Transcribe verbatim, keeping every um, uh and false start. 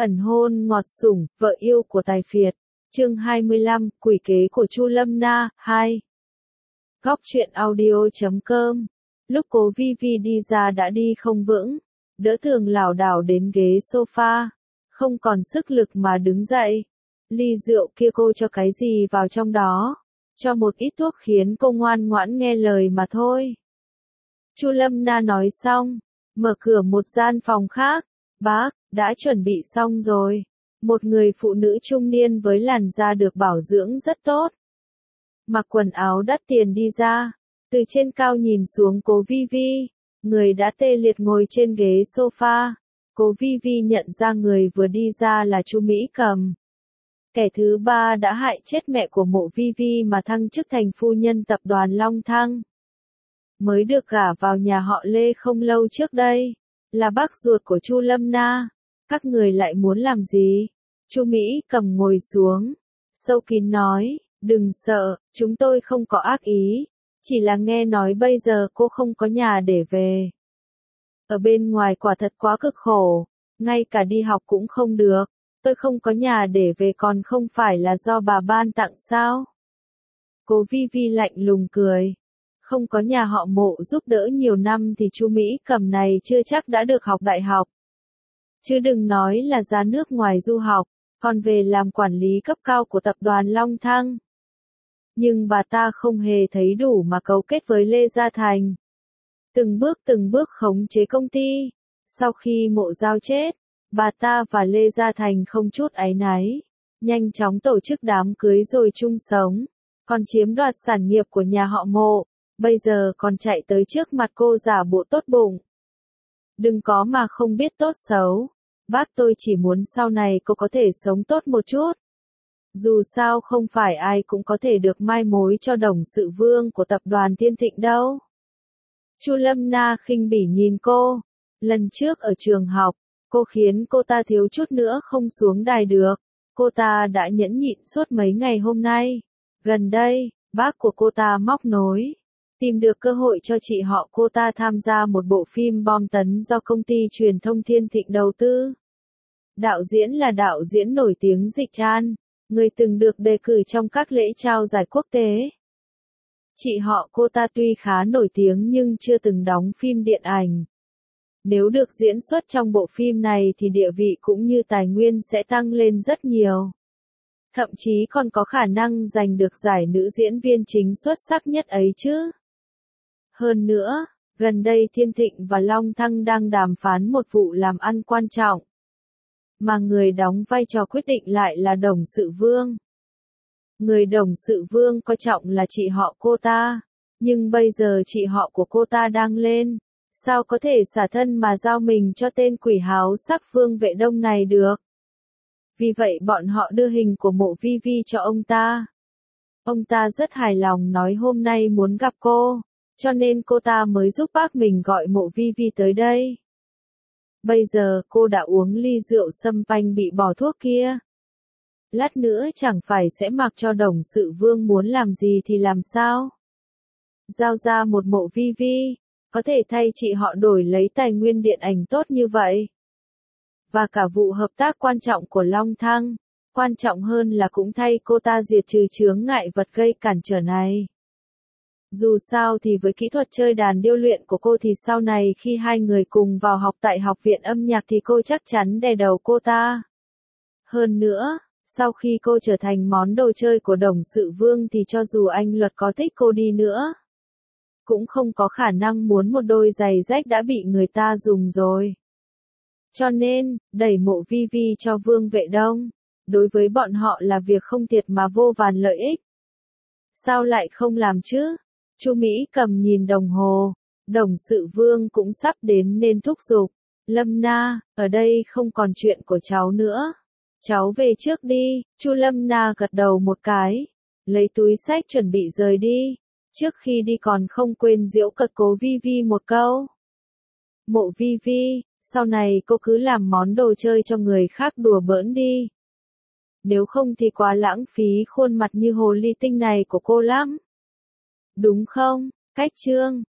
Ẩn hôn ngọt sủng, vợ yêu của Tài Phiệt. Chương hai mươi lăm, quỷ kế của Chu Lâm Na, hai. Góc truyện audio chấm com. Lúc Cố Vi Vi đi ra đã đi không vững, đỡ Tường lảo đảo đến ghế sofa, không còn sức lực mà đứng dậy. Ly rượu kia cô cho cái gì vào trong đó? Cho một ít thuốc khiến cô ngoan ngoãn nghe lời mà thôi. Chu Lâm Na nói xong, mở cửa một gian phòng khác. Bác, đã chuẩn bị xong rồi. Một người phụ nữ trung niên với làn da được bảo dưỡng rất tốt. Mặc quần áo đắt tiền đi ra, từ trên cao nhìn xuống Cố Vi Vi, người đã tê liệt ngồi trên ghế sofa. Cố Vi Vi nhận ra người vừa đi ra là Chu Mỹ Cầm. Kẻ thứ ba đã hại chết mẹ của Mộ Vi Vi mà thăng chức thành phu nhân tập đoàn Long Thăng. Mới được gả vào nhà họ Lê không lâu trước đây, là bác ruột của Chu Lâm Na. Các người lại muốn làm gì? Chu Mỹ Cầm ngồi xuống, sâu kín nói, đừng sợ, chúng tôi không có ác ý, chỉ là nghe nói bây giờ cô không có nhà để về. Ở bên ngoài quả thật quá cực khổ, ngay cả đi học cũng không được, tôi không có nhà để về còn không phải là do bà ban tặng sao? Cố Vi Vi lạnh lùng cười. Không có nhà họ Mộ giúp đỡ nhiều năm thì Chu Mỹ Cầm này chưa chắc đã được học đại học. Chứ đừng nói là ra nước ngoài du học, còn về làm quản lý cấp cao của tập đoàn Long Thăng. Nhưng bà ta không hề thấy đủ mà cấu kết với Lê Gia Thành. Từng bước từng bước khống chế công ty. Sau khi Mộ Giao chết, bà ta và Lê Gia Thành không chút áy náy, nhanh chóng tổ chức đám cưới rồi chung sống, còn chiếm đoạt sản nghiệp của nhà họ Mộ. Bây giờ còn chạy tới trước mặt cô giả bộ tốt bụng. Đừng có mà không biết tốt xấu. Bác tôi chỉ muốn sau này cô có thể sống tốt một chút. Dù sao không phải ai cũng có thể được mai mối cho đồng sự vương của tập đoàn Thiên Thịnh đâu. Chu Lâm Na khinh bỉ nhìn cô. Lần trước ở trường học, cô khiến cô ta thiếu chút nữa không xuống đài được. Cô ta đã nhẫn nhịn suốt mấy ngày hôm nay. Gần đây, bác của cô ta móc nối, tìm được cơ hội cho chị họ cô ta tham gia một bộ phim bom tấn do công ty truyền thông Thiên Thịnh đầu tư. Đạo diễn là đạo diễn nổi tiếng Dịch An, người từng được đề cử trong các lễ trao giải quốc tế. Chị họ cô ta tuy khá nổi tiếng nhưng chưa từng đóng phim điện ảnh. Nếu được diễn xuất trong bộ phim này thì địa vị cũng như tài nguyên sẽ tăng lên rất nhiều. Thậm chí còn có khả năng giành được giải nữ diễn viên chính xuất sắc nhất ấy chứ. Hơn nữa, gần đây Thiên Thịnh và Long Thăng đang đàm phán một vụ làm ăn quan trọng. Mà người đóng vai trò quyết định lại là Đồng Sự Vương. Người Đồng Sự Vương coi trọng là chị họ cô ta. Nhưng bây giờ chị họ của cô ta đang lên. Sao có thể xả thân mà giao mình cho tên quỷ háo sắc Vương Vệ Đông này được? Vì vậy bọn họ đưa hình của Mộ Vi Vi cho ông ta. Ông ta rất hài lòng nói hôm nay muốn gặp cô. Cho nên cô ta mới giúp bác mình gọi Mộ Vi Vi tới đây. Bây giờ cô đã uống ly rượu sâm panh bị bỏ thuốc kia. Lát nữa chẳng phải sẽ mặc cho Đồng Sự Vương muốn làm gì thì làm sao? Giao ra một Mộ Vi Vi, có thể thay chị họ đổi lấy tài nguyên điện ảnh tốt như vậy. Và cả vụ hợp tác quan trọng của Long Thăng, quan trọng hơn là cũng thay cô ta diệt trừ chướng ngại vật gây cản trở này. Dù sao thì với kỹ thuật chơi đàn điêu luyện của cô thì sau này khi hai người cùng vào học tại học viện âm nhạc thì cô chắc chắn đè đầu cô ta. Hơn nữa, sau khi cô trở thành món đồ chơi của Đồng Sự Vương thì cho dù anh Luật có thích cô đi nữa, cũng không có khả năng muốn một đôi giày rách đã bị người ta dùng rồi. Cho nên, đẩy Mộ Vi Vi cho Vương Vệ Đông, đối với bọn họ là việc không thiệt mà vô vàn lợi ích. Sao lại không làm chứ? Chu Mỹ Cầm nhìn đồng hồ, Đồng Sự Vương cũng sắp đến nên thúc giục. Lâm Na, ở đây không còn chuyện của cháu nữa. Cháu về trước đi. Chu Lâm Na gật đầu một cái, lấy túi xách chuẩn bị rời đi. Trước khi đi còn không quên giễu cợt Cố Vi Vi một câu. Mộ Vi Vi, sau này cô cứ làm món đồ chơi cho người khác đùa bỡn đi. Nếu không thì quá lãng phí khuôn mặt như hồ ly tinh này của cô lắm. Đúng không? Cách chương